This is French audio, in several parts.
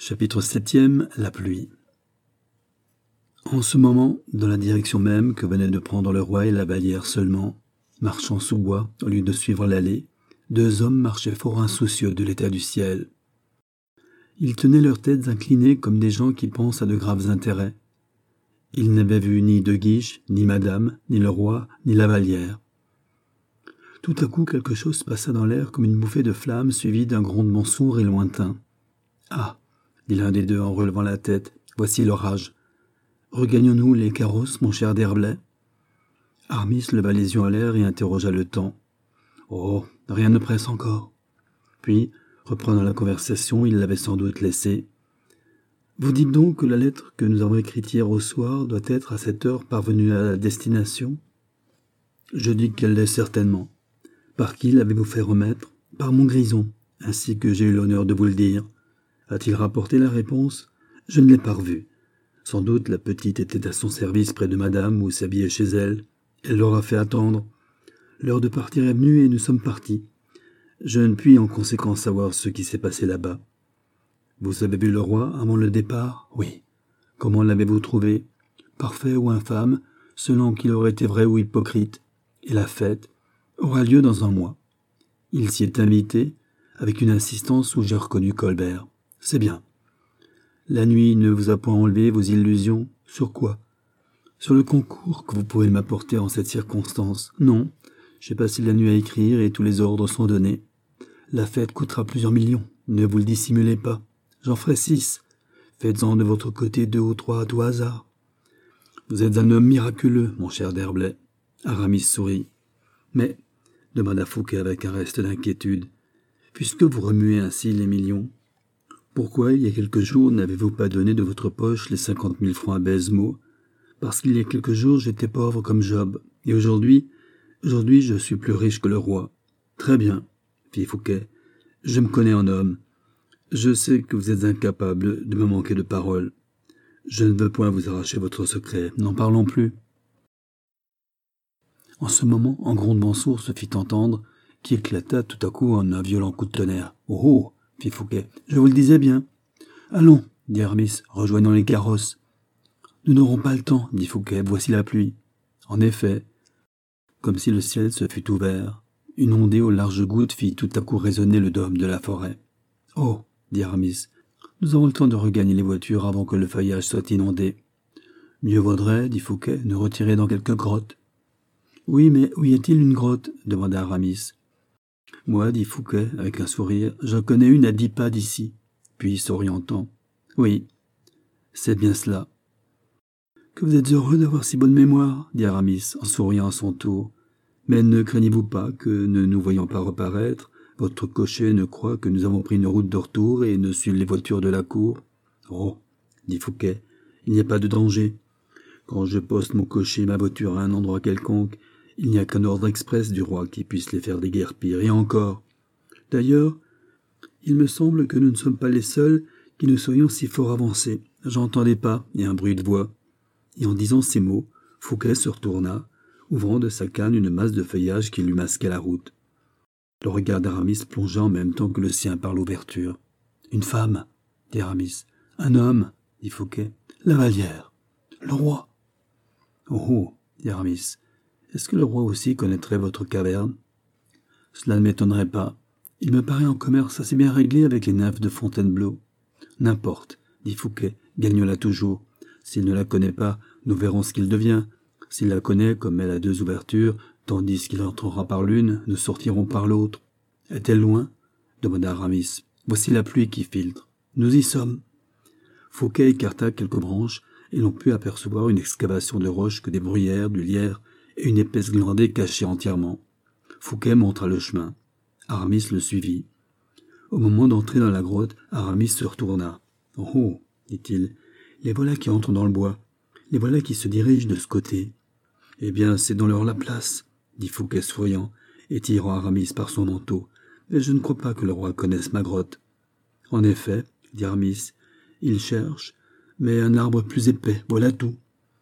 Chapitre 7e. La pluie. En ce moment, dans la direction même que venaient de prendre le roi et la Vallière seulement, marchant sous bois au lieu de suivre l'allée, deux hommes marchaient fort insoucieux de l'état du ciel. Ils tenaient leurs têtes inclinées comme des gens qui pensent à de graves intérêts. Ils n'avaient vu ni De Guiche, ni madame, ni le roi, ni la Vallière. Tout à coup, quelque chose passa dans l'air comme une bouffée de flammes suivie d'un grondement sourd et lointain. « Ah !» dit l'un des deux en relevant la tête, « voici l'orage. Regagnons-nous les carrosses, mon cher D'Herblay ?» Aramis leva les yeux en l'air et interrogea le temps. « Oh, rien ne presse encore. » Puis, reprenant la conversation, il l'avait sans doute laissée. « Vous dites donc que la lettre que nous avons écrite hier au soir doit être à cette heure parvenue à la destination ?»« Je dis qu'elle l'est certainement. Par qui l'avez-vous fait remettre ? Par mon grison, ainsi que j'ai eu l'honneur de vous le dire. A-t-il rapporté la réponse ? Je ne l'ai pas revue. Sans doute la petite était à son service près de madame ou s'habillait chez elle. Elle l'aura fait attendre. L'heure de partir est venue et nous sommes partis. Je ne puis en conséquence savoir ce qui s'est passé là-bas. Vous avez vu le roi avant le départ ? Oui. Comment l'avez-vous trouvé ? Parfait ou infâme, selon qu'il aurait été vrai ou hypocrite. Et la fête aura lieu dans un mois. Il s'y est invité, avec une insistance où j'ai reconnu Colbert. C'est bien. La nuit ne vous a point enlevé vos illusions ? Sur quoi ? Sur le concours que vous pouvez m'apporter en cette circonstance ? Non, j'ai passé la nuit à écrire et tous les ordres sont donnés. La fête coûtera plusieurs millions, ne vous le dissimulez pas. J'en ferai 6. Faites-en de votre côté 2 ou 3 à tout hasard. Vous êtes un homme miraculeux, mon cher D'Herblay. Aramis sourit. Mais, demanda Fouquet avec un reste d'inquiétude, puisque vous remuez ainsi les millions, pourquoi, il y a quelques jours, n'avez-vous pas donné de votre poche les 50 000 francs à Baisemeaux ? Parce qu'il y a quelques jours, j'étais pauvre comme Job, et aujourd'hui, je suis plus riche que le roi. Très bien, fit Fouquet, je me connais en homme. Je sais que vous êtes incapable de me manquer de parole. Je ne veux point vous arracher votre secret, n'en parlons plus. En ce moment, un grondement sourd se fit entendre, qui éclata tout à coup en un violent coup de tonnerre. « Oh oh !» fit Fouquet, « je vous le disais bien. »« Allons !» dit Aramis, rejoignant les carrosses. « Nous n'aurons pas le temps, » dit Fouquet, « voici la pluie. » En effet, comme si le ciel se fût ouvert, une ondée aux larges gouttes fit tout à coup résonner le dôme de la forêt. « Oh !» dit Aramis, « nous avons le temps de regagner les voitures avant que le feuillage soit inondé. »« Mieux vaudrait, » dit Fouquet, « nous retirer dans quelque grotte. »« Oui, mais où y a-t-il une grotte ?» demanda Aramis. « Moi, » dit Fouquet, avec un sourire, « j'en connais une à 10 pas d'ici. » Puis, s'orientant. « Oui, c'est bien cela. »« Que vous êtes heureux d'avoir si bonne mémoire, » dit Aramis, en souriant à son tour. « Mais ne craignez-vous pas que, ne nous voyant pas reparaître, votre cocher ne croit que nous avons pris une route de retour et ne suive les voitures de la cour ? » ?»« Oh, » dit Fouquet, « il n'y a pas de danger. Quand je poste mon cocher et ma voiture à un endroit quelconque, il n'y a qu'un ordre express du roi qui puisse les faire déguerpir, et encore. D'ailleurs, il me semble que nous ne sommes pas les seuls qui nous soyons si fort avancés. J'entends des pas et un bruit de voix. » Et en disant ces mots, Fouquet se retourna, ouvrant de sa canne une masse de feuillage qui lui masquait la route. Le regard d'Aramis plongea en même temps que le sien par l'ouverture. « Une femme, » dit Aramis. « Un homme, » dit Fouquet. « La Vallière. Le roi. »« Oh, oh, » dit Aramis. « Est-ce que le roi aussi connaîtrait votre caverne ? » ?»« Cela ne m'étonnerait pas. Il me paraît en commerce assez bien réglé avec les nymphes de Fontainebleau. »« N'importe, » dit Fouquet, gagne-la toujours. S'il ne la connaît pas, nous verrons ce qu'il devient. S'il la connaît, comme elle a 2 ouvertures, tandis qu'il entrera par l'une, nous sortirons par l'autre. « Est-elle loin ?» demanda Aramis. « Voici la pluie qui filtre. Nous y sommes. » Fouquet écarta quelques branches, et l'on put apercevoir une excavation de roche que des bruyères, du lierre et une épaisse glandée cachaient entièrement. Fouquet montra le chemin. Aramis le suivit. Au moment d'entrer dans la grotte, Aramis se retourna. « Oh, oh !» dit-il. « Les voilà qui entrent dans le bois. Les voilà qui se dirigent de ce côté. »« Eh bien, c'est dans leur la place, » dit Fouquet souriant, et tirant Aramis par son manteau. « Mais je ne crois pas que le roi connaisse ma grotte. »« En effet, » dit Aramis, « il cherche, mais un arbre plus épais, voilà tout. »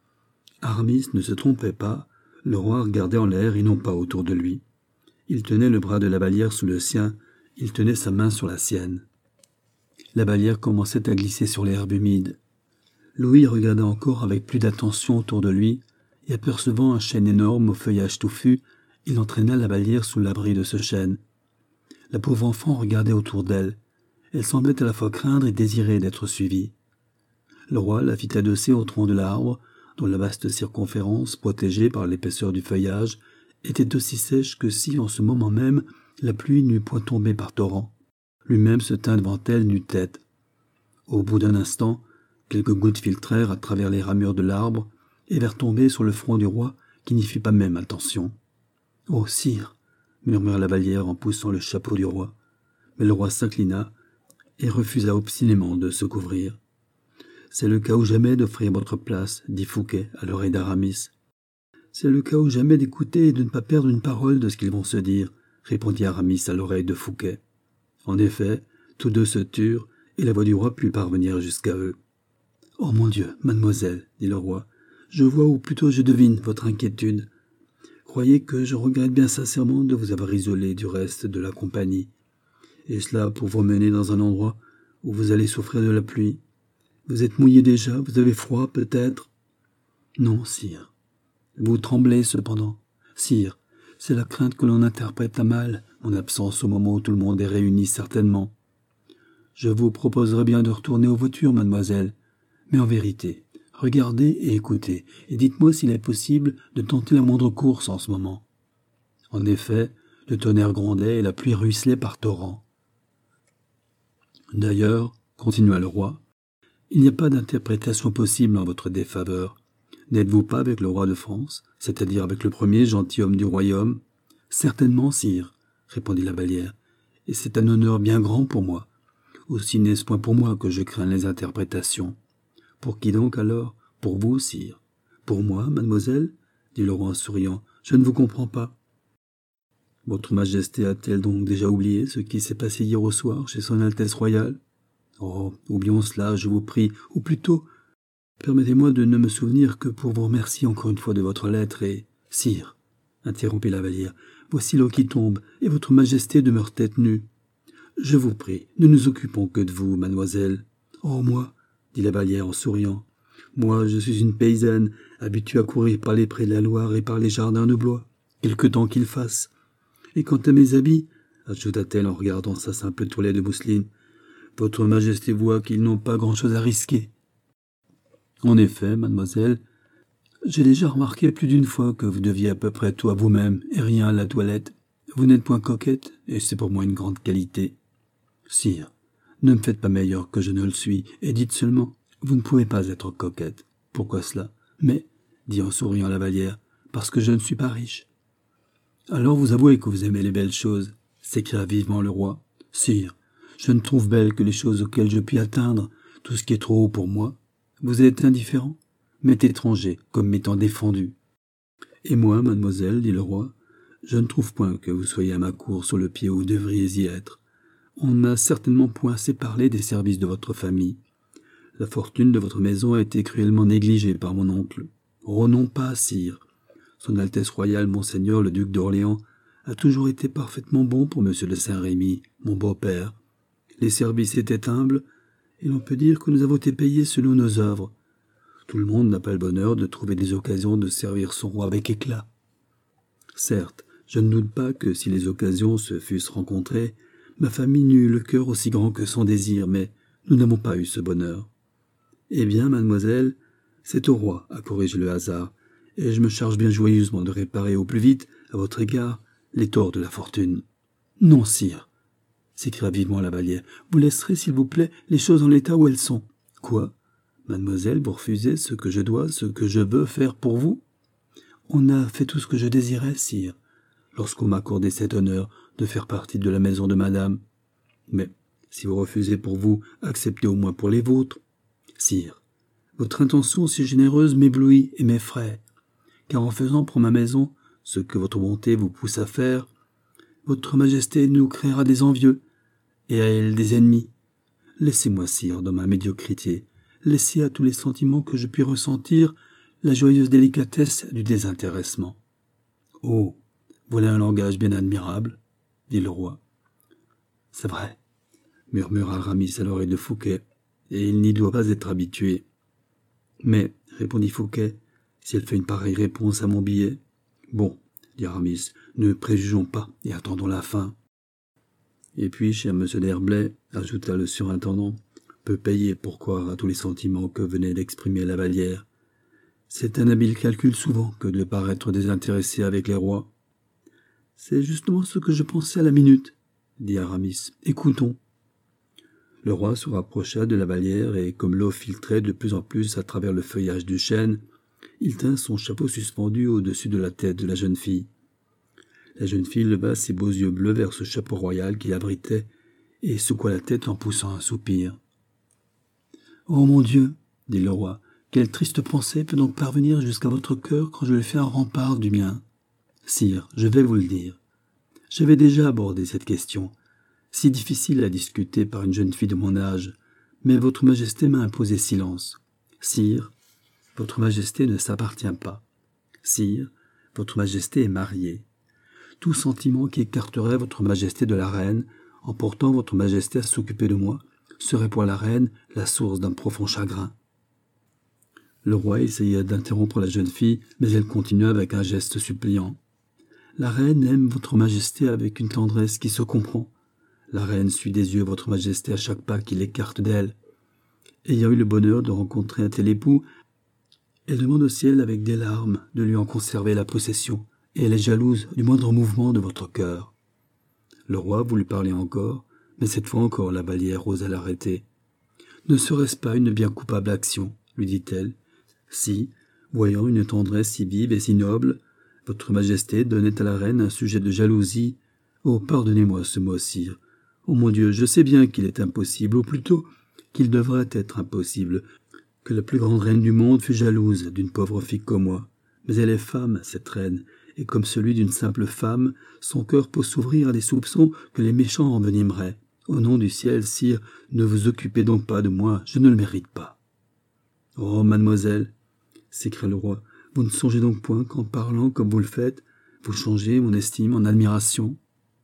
Aramis ne se trompait pas, le roi regardait en l'air et non pas autour de lui. Il tenait le bras de la Vallière sous le sien, il tenait sa main sur la sienne. La Vallière commençait à glisser sur l'herbe humide. Louis regarda encore avec plus d'attention autour de lui, et apercevant un chêne énorme au feuillage touffu, il entraîna la Vallière sous l'abri de ce chêne. La pauvre enfant regardait autour d'elle. Elle semblait à la fois craindre et désirer d'être suivie. Le roi la fit adosser au tronc de l'arbre, dont la vaste circonférence, protégée par l'épaisseur du feuillage, était aussi sèche que si, en ce moment même, la pluie n'eût point tombé par torrents. Lui-même se tint devant elle nu-tête. Au bout d'un instant, quelques gouttes filtrèrent à travers les ramures de l'arbre et vinrent tomber sur le front du roi, qui n'y fit pas même attention. « Oh, sire !» murmura la Vallière en poussant le chapeau du roi. Mais le roi s'inclina et refusa obstinément de se couvrir. « C'est le cas ou jamais d'offrir votre place, » dit Fouquet à l'oreille d'Aramis. « C'est le cas ou jamais d'écouter et de ne pas perdre une parole de ce qu'ils vont se dire, » répondit Aramis à l'oreille de Fouquet. En effet, tous deux se turent, et la voix du roi put parvenir jusqu'à eux. « Oh mon Dieu, mademoiselle, dit le roi, je vois, ou plutôt je devine, votre inquiétude. Croyez que je regrette bien sincèrement de vous avoir isolé du reste de la compagnie. Et cela pour vous mener dans un endroit où vous allez souffrir de la pluie. Vous êtes mouillé déjà, vous avez froid peut-être ? Non, sire. Vous tremblez cependant. Sire, c'est la crainte que l'on interprète à mal, mon absence au moment où tout le monde est réuni certainement. Je vous proposerais bien de retourner aux voitures, mademoiselle, mais en vérité, regardez et écoutez, et dites-moi s'il est possible de tenter la moindre course en ce moment. En effet, le tonnerre grondait et la pluie ruisselait par torrents. D'ailleurs, continua le roi, il n'y a pas d'interprétation possible en votre défaveur. N'êtes-vous pas avec le roi de France, c'est-à-dire avec le premier gentilhomme du royaume ? Certainement, sire, répondit la Vallière, et c'est un honneur bien grand pour moi. Aussi n'est-ce point pour moi que je crains les interprétations. Pour qui donc alors ? Pour vous, sire. Pour moi, mademoiselle ? Dit le roi en souriant. Je ne vous comprends pas. Votre Majesté a-t-elle donc déjà oublié ce qui s'est passé hier au soir chez son Altesse royale ? Oh, oublions cela, je vous prie, ou plutôt, permettez-moi de ne me souvenir que pour vous remercier encore une fois de votre lettre et... Sire, interrompit la Vallière, voici l'eau qui tombe, et votre Majesté demeure tête nue. Je vous prie, ne nous occupons que de vous, mademoiselle. Oh, moi, dit la Vallière en souriant. Moi, je suis une paysanne, habituée à courir par les prés de la Loire et par les jardins de Blois, quelque temps qu'il fasse. Et quant à mes habits, ajouta-t-elle en regardant sa simple toilette de mousseline, votre Majesté voit qu'ils n'ont pas grand-chose à risquer. En effet, mademoiselle, j'ai déjà remarqué plus d'une fois que vous deviez à peu près tout à vous-même et rien à la toilette. Vous n'êtes point coquette, et c'est pour moi une grande qualité. Sire, ne me faites pas meilleur que je ne le suis, et dites seulement, vous ne pouvez pas être coquette. Pourquoi cela ? Mais, dit en souriant la Vallière, parce que je ne suis pas riche. Alors vous avouez que vous aimez les belles choses, s'écria vivement le roi. Sire, je ne trouve belles que les choses auxquelles je puis atteindre, tout ce qui est trop haut pour moi. Vous êtes indifférent, m'êtes étranger, comme m'étant défendu. Et moi, mademoiselle, dit le roi, je ne trouve point que vous soyez à ma cour sur le pied où vous devriez y être. On ne m'a certainement point assez parlé des services de votre famille. La fortune de votre maison a été cruellement négligée par mon oncle. Oh non pas, sire. Son Altesse royale, monseigneur le duc d'Orléans, a toujours été parfaitement bon pour monsieur de Saint-Rémy, mon beau-père. Les services étaient humbles, et l'on peut dire que nous avons été payés selon nos œuvres. Tout le monde n'a pas le bonheur de trouver des occasions de servir son roi avec éclat. Certes, je ne doute pas que si les occasions se fussent rencontrées, ma famille n'eût le cœur aussi grand que son désir, mais nous n'avons pas eu ce bonheur. Eh bien, mademoiselle, c'est au roi à corriger le hasard, et je me charge bien joyeusement de réparer au plus vite, à votre égard, les torts de la fortune. Non, sire, s'écria vivement la Vallière, vous laisserez, s'il vous plaît, les choses en l'état où elles sont. Quoi ? Mademoiselle, vous refusez ce que je dois, ce que je veux faire pour vous ? On a fait tout ce que je désirais, sire, lorsqu'on m'a accordé cet honneur de faire partie de la maison de madame. Mais, si vous refusez pour vous, acceptez au moins pour les vôtres. Sire, votre intention si généreuse m'éblouit et m'effraie, car en faisant pour ma maison ce que votre bonté vous pousse à faire, votre Majesté nous créera des envieux, et à elle des ennemis. Laissez-moi, sire, dans ma médiocrité, laissez à tous les sentiments que je puis ressentir la joyeuse délicatesse du désintéressement. Oh, voilà un langage bien admirable, dit le roi. C'est vrai, murmura Aramis à l'oreille de Fouquet, et il n'y doit pas être habitué. Mais, répondit Fouquet, si elle fait une pareille réponse à mon billet. Bon, dit Aramis, ne préjugeons pas et attendons la fin. Et puis, cher monsieur d'Herblay, ajouta le surintendant, peut payer pour croire à tous les sentiments que venait d'exprimer la Vallière. C'est un habile calcul souvent que de paraître désintéressé avec les rois. C'est justement ce que je pensais à la minute, dit Aramis. Écoutons. Le roi se rapprocha de la Vallière et, comme l'eau filtrait de plus en plus à travers le feuillage du chêne, il tint son chapeau suspendu au-dessus de la tête de la jeune fille. La jeune fille leva ses beaux yeux bleus vers ce chapeau royal qui l'abritait et secoua la tête en poussant un soupir. « Oh mon Dieu !» dit le roi. « Quelle triste pensée peut donc parvenir jusqu'à votre cœur quand je lui fais un rempart du mien ? Sire, je vais vous le dire. J'avais déjà abordé cette question, si difficile à discuter par une jeune fille de mon âge, mais votre majesté m'a imposé silence. Sire, votre majesté ne s'appartient pas. Sire, votre majesté est mariée. Tout sentiment qui écarterait votre majesté de la reine, en portant votre majesté à s'occuper de moi, serait pour la reine la source d'un profond chagrin. » Le roi essaya d'interrompre la jeune fille, mais elle continua avec un geste suppliant. « La reine aime votre majesté avec une tendresse qui se comprend. La reine suit des yeux votre majesté à chaque pas qui l'écarte d'elle. Ayant eu le bonheur de rencontrer un tel époux, elle demande au ciel avec des larmes de lui en conserver la possession, et elle est jalouse du moindre mouvement de votre cœur. » Le roi voulut parler encore, mais cette fois encore la Vallière osa l'arrêter. « Ne serait-ce pas une bien coupable action, lui dit-elle, si, voyant une tendresse si vive et si noble, votre majesté donnait à la reine un sujet de jalousie. Oh, pardonnez-moi ce mot, sire. Oh mon Dieu, je sais bien qu'il est impossible, ou plutôt qu'il devrait être impossible, que la plus grande reine du monde fût jalouse d'une pauvre fille comme moi. Mais elle est femme, cette reine, et comme celui d'une simple femme, son cœur peut s'ouvrir à des soupçons que les méchants envenimeraient. Au nom du ciel, sire, ne vous occupez donc pas de moi, je ne le mérite pas. »« Oh, mademoiselle !» s'écria le roi, « vous ne songez donc point qu'en parlant comme vous le faites, vous changez mon estime en admiration.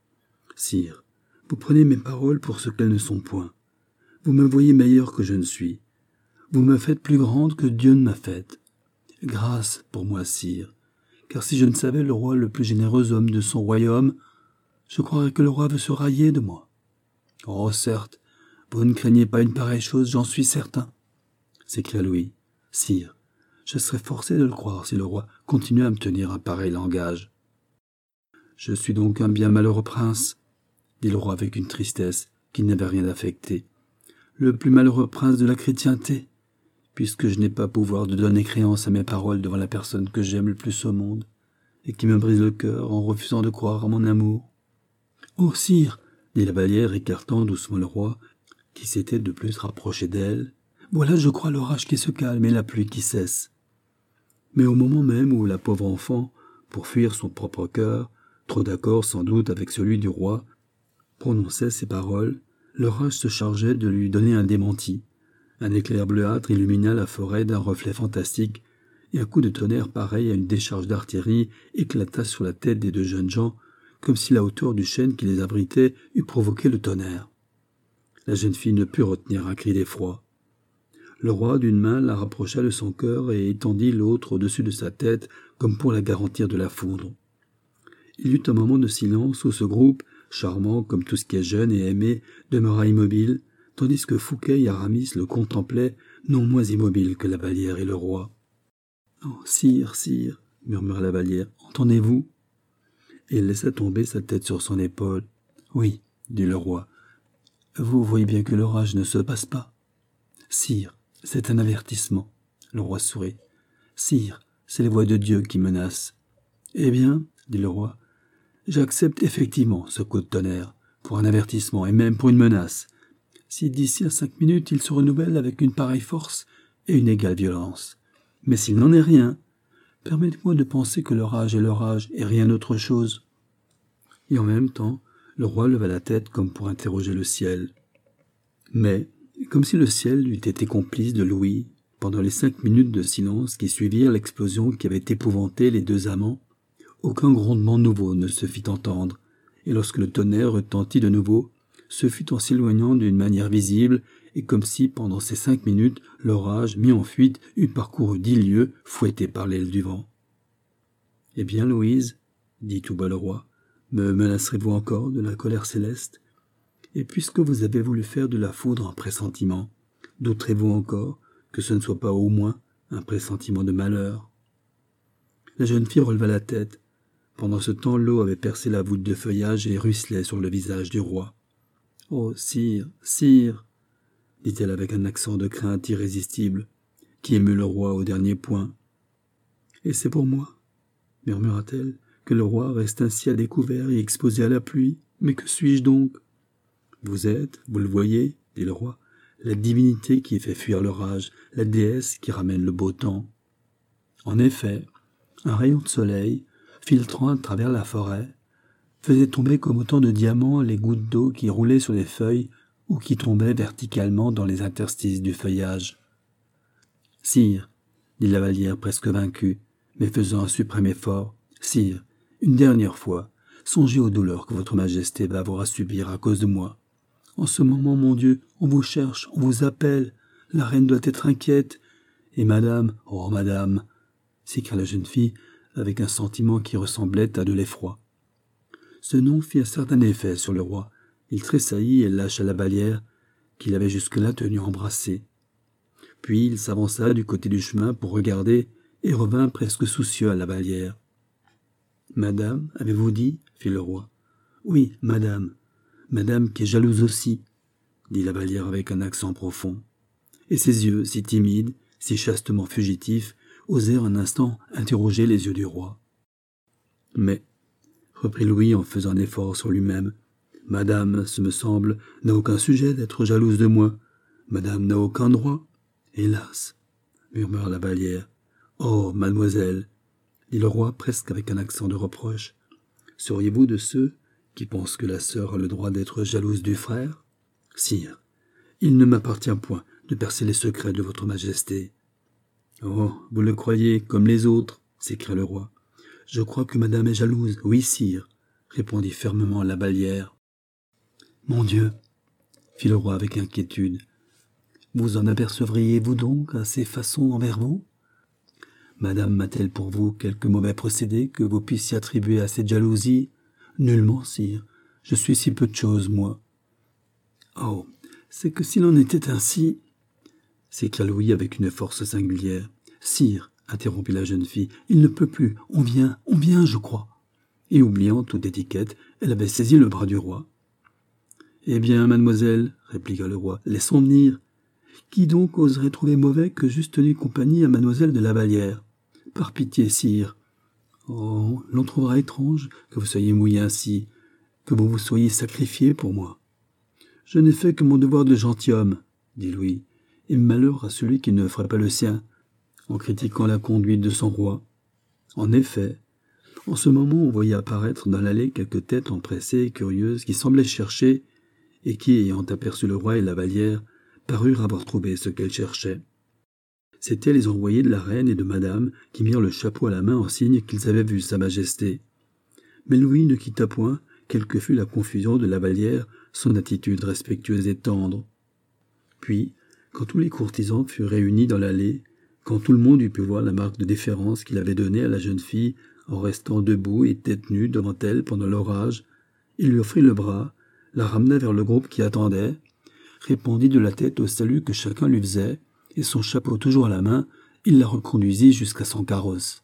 Sire, vous prenez mes paroles pour ce qu'elles ne sont point. Vous me voyez meilleure que je ne suis. Vous me faites plus grande que Dieu ne m'a faite. Grâce pour moi, sire, car si je ne savais le roi le plus généreux homme de son royaume, je croirais que le roi veut se railler de moi. Oh, certes, vous ne craignez pas une pareille chose, j'en suis certain, s'écria Louis. Sire, je serais forcé de le croire si le roi continuait à me tenir un pareil langage. Je suis donc un bien malheureux prince, dit le roi avec une tristesse qui n'avait rien d'affecté. Le plus malheureux prince de la chrétienté, puisque je n'ai pas pouvoir de donner créance à mes paroles devant la personne que j'aime le plus au monde, et qui me brise le cœur en refusant de croire à mon amour. Oh, sire, dit la Vallière, écartant doucement le roi, qui s'était de plus rapproché d'elle, voilà, je crois, l'orage qui se calme et la pluie qui cesse. Mais au moment même où la pauvre enfant, pour fuir son propre cœur, trop d'accord sans doute avec celui du roi, prononçait ces paroles, l'orage se chargeait de lui donner un démenti. Un éclair bleuâtre illumina la forêt d'un reflet fantastique, et un coup de tonnerre pareil à une décharge d'artillerie éclata sur la tête des deux jeunes gens, comme si la hauteur du chêne qui les abritait eût provoqué le tonnerre. La jeune fille ne put retenir un cri d'effroi. Le roi, d'une main, la rapprocha de son cœur et étendit l'autre au-dessus de sa tête, comme pour la garantir de la foudre. Il y eut un moment de silence où ce groupe, charmant comme tout ce qui est jeune et aimé, demeura immobile, tandis que Fouquet et Aramis le contemplaient, non moins immobile que la Vallière et le roi. « Oh, sire, sire, murmura la Vallière, entendez-vous » Et elle laissa tomber sa tête sur son épaule. « Oui, dit le roi, vous voyez bien que l'orage ne se passe pas. »« Sire, c'est un avertissement. » Le roi sourit. « Sire, c'est les voix de Dieu qui menacent. »« Eh bien, dit le roi, j'accepte effectivement ce coup de tonnerre, pour un avertissement et même pour une menace, si d'ici à 5 minutes il se renouvelle avec une pareille force et une égale violence. Mais s'il n'en est rien, permettez-moi de penser que l'orage est l'orage et rien autre chose. » Et en même temps, le roi leva la tête comme pour interroger le ciel. Mais, comme si le ciel eût été complice de Louis, pendant les 5 minutes de silence qui suivirent l'explosion qui avait épouvanté les deux amants, aucun grondement nouveau ne se fit entendre, et lorsque le tonnerre retentit de nouveau, ce fut en s'éloignant d'une manière visible, et comme si, pendant ces 5 minutes, l'orage, mis en fuite, eût parcouru 10 lieues, fouetté par l'aile du vent. « Eh bien, Louise, dit tout bas le roi, me menacerez-vous encore de la colère céleste? Et puisque vous avez voulu faire de la foudre un pressentiment, douterez-vous encore que ce ne soit pas au moins un pressentiment de malheur ?» La jeune fille releva la tête. Pendant ce temps, l'eau avait percé la voûte de feuillage et ruisselait sur le visage du roi. « Oh, sire, sire !» dit-elle avec un accent de crainte irrésistible, qui émut le roi au dernier point. « Et c'est pour moi, murmura-t-elle, que le roi reste ainsi à découvert et exposé à la pluie. Mais que suis-je donc? Vous êtes, vous le voyez, dit le roi, la divinité qui fait fuir l'orage, la déesse qui ramène le beau temps. En effet, un rayon de soleil, filtrant à travers la forêt, faisait tomber comme autant de diamants les gouttes d'eau qui roulaient sur les feuilles ou qui tombaient verticalement dans les interstices du feuillage. « Sire, dit la Vallière presque vaincue, mais faisant un suprême effort, « Sire, une dernière fois, songez aux douleurs que votre majesté va avoir à subir à cause de moi. En ce moment, mon Dieu, on vous cherche, on vous appelle, la reine doit être inquiète. Et madame, oh madame, s'écria la jeune fille avec un sentiment qui ressemblait à de l'effroi. Ce nom fit un certain effet sur le roi. Il tressaillit et lâcha la Vallière qu'il avait jusque-là tenue embrassée. Puis il s'avança du côté du chemin pour regarder et revint presque soucieux à la Vallière. « Madame, avez-vous dit ?» fit le roi. « Oui, madame. Madame qui est jalouse aussi, » dit la Vallière avec un accent profond. Et ses yeux, si timides, si chastement fugitifs, osèrent un instant interroger les yeux du roi. « Mais, » reprit Louis en faisant un effort sur lui-même, « madame, ce me semble, n'a aucun sujet d'être jalouse de moi. Madame n'a aucun droit. Hélas, murmura la Vallière. Oh, mademoiselle, dit le roi presque avec un accent de reproche, seriez-vous de ceux qui pensent que la sœur a le droit d'être jalouse du frère? Sire, il ne m'appartient point de percer les secrets de votre majesté. Oh, vous le croyez comme les autres, s'écria le roi. Je crois que madame est jalouse, oui, sire, répondit fermement la Vallière. Mon Dieu, fit le roi avec inquiétude, vous en apercevriez-vous donc à ses façons envers vous? Madame m'a-t-elle pour vous quelque mauvais procédé que vous puissiez attribuer à cette jalousie? Nullement, sire. Je suis si peu de choses, moi. Oh, c'est que s'il en était ainsi, s'écria Louis avec une force singulière. Sire, interrompit la jeune fille, il ne peut plus. On vient, je crois. Et oubliant toute étiquette, elle avait saisi le bras du roi. Eh bien, mademoiselle, répliqua le roi, laissons venir. Qui donc oserait trouver mauvais que j'eusse tenu compagnie à mademoiselle de la Vallière? Par pitié, sire. Oh, l'on trouvera étrange que vous soyez mouillé ainsi, que vous vous soyez sacrifié pour moi. Je n'ai fait que mon devoir de gentilhomme, dit Louis, et malheur à celui qui ne ferait pas le sien, en critiquant la conduite de son roi. En effet, en ce moment on voyait apparaître dans l'allée quelques têtes empressées et curieuses qui semblaient chercher, et qui, ayant aperçu le roi et la Vallière, parurent avoir trouvé ce qu'elles cherchaient. C'étaient les envoyés de la reine et de madame qui mirent le chapeau à la main en signe qu'ils avaient vu sa majesté. Mais Louis ne quitta point, quelle que fût la confusion de la Vallière, son attitude respectueuse et tendre. Puis, quand tous les courtisans furent réunis dans l'allée, quand tout le monde eut pu voir la marque de déférence qu'il avait donnée à la jeune fille en restant debout et tête nue devant elle pendant l'orage, il lui offrit le bras, la ramena vers le groupe qui attendait, répondit de la tête au salut que chacun lui faisait, et son chapeau toujours à la main, il la reconduisit jusqu'à son carrosse.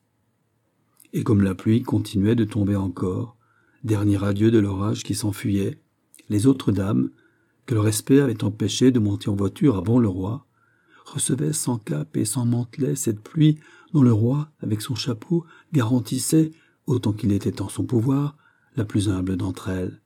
Et comme la pluie continuait de tomber encore, dernier adieu de l'orage qui s'enfuyait, les autres dames, que le respect avait empêché de monter en voiture avant le roi, recevaient sans cape et sans mantelet cette pluie dont le roi, avec son chapeau, garantissait, autant qu'il était en son pouvoir, la plus humble d'entre elles.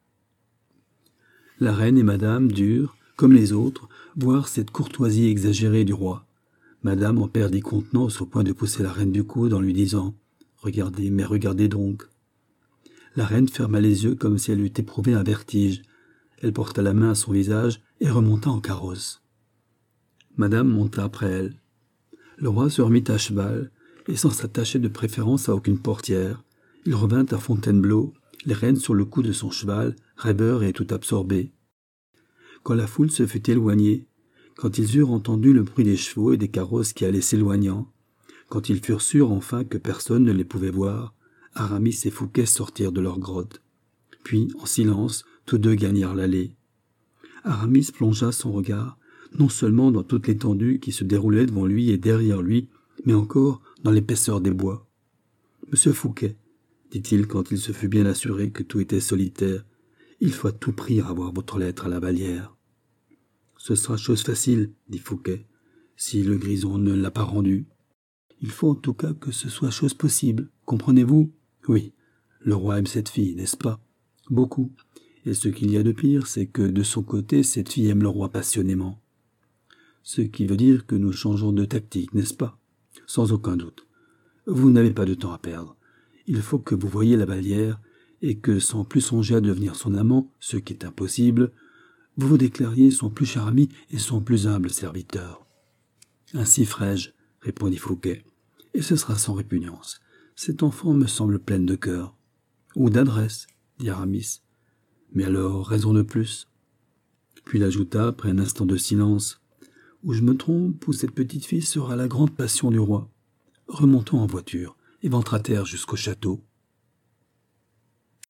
La reine et madame durent, comme les autres, voir cette courtoisie exagérée du roi. Madame en perdit contenance au point de pousser la reine du coude en lui disant « Regardez, mais regardez donc !» La reine ferma les yeux comme si elle eût éprouvé un vertige. Elle porta la main à son visage et remonta en carrosse. Madame monta après elle. Le roi se remit à cheval, et sans s'attacher de préférence à aucune portière, il revint à Fontainebleau, les rênes sur le cou de son cheval, rêveur et tout absorbé. quand la foule se fut éloignée, quand ils eurent entendu le bruit des chevaux et des carrosses qui allaient s'éloignant, quand ils furent sûrs enfin que personne ne les pouvait voir, Aramis et Fouquet sortirent de leur grotte. Puis, en silence, tous deux gagnèrent l'allée. Aramis plongea son regard, non seulement dans toute l'étendue qui se déroulait devant lui et derrière lui, mais encore dans l'épaisseur des bois. « Monsieur Fouquet, dit-il quand il se fut bien assuré que tout était solitaire, il faut à tout prix avoir votre lettre à la Vallière. »« Ce sera chose facile, dit Fouquet, si le grison ne l'a pas rendue. Il faut en tout cas que ce soit chose possible, comprenez-vous ? Oui, le roi aime cette fille, n'est-ce pas ? Beaucoup. Et ce qu'il y a de pire, c'est que de son côté, cette fille aime le roi passionnément. Ce qui veut dire que nous changeons de tactique, n'est-ce pas ? Sans aucun doute. Vous n'avez pas de temps à perdre. Il faut que vous voyiez la Vallière et que, sans plus songer à devenir son amant, ce qui est impossible, vous vous déclariez son plus cher ami et son plus humble serviteur. Ainsi ferai-je, répondit Fouquet, et ce sera sans répugnance. Cette enfant me semble pleine de cœur. Ou d'adresse, dit Aramis. Mais alors, raison de plus. Puis il ajouta, après un instant de silence, ou je me trompe, ou cette petite fille sera la grande passion du roi. Remontons en voiture et ventre à terre jusqu'au château.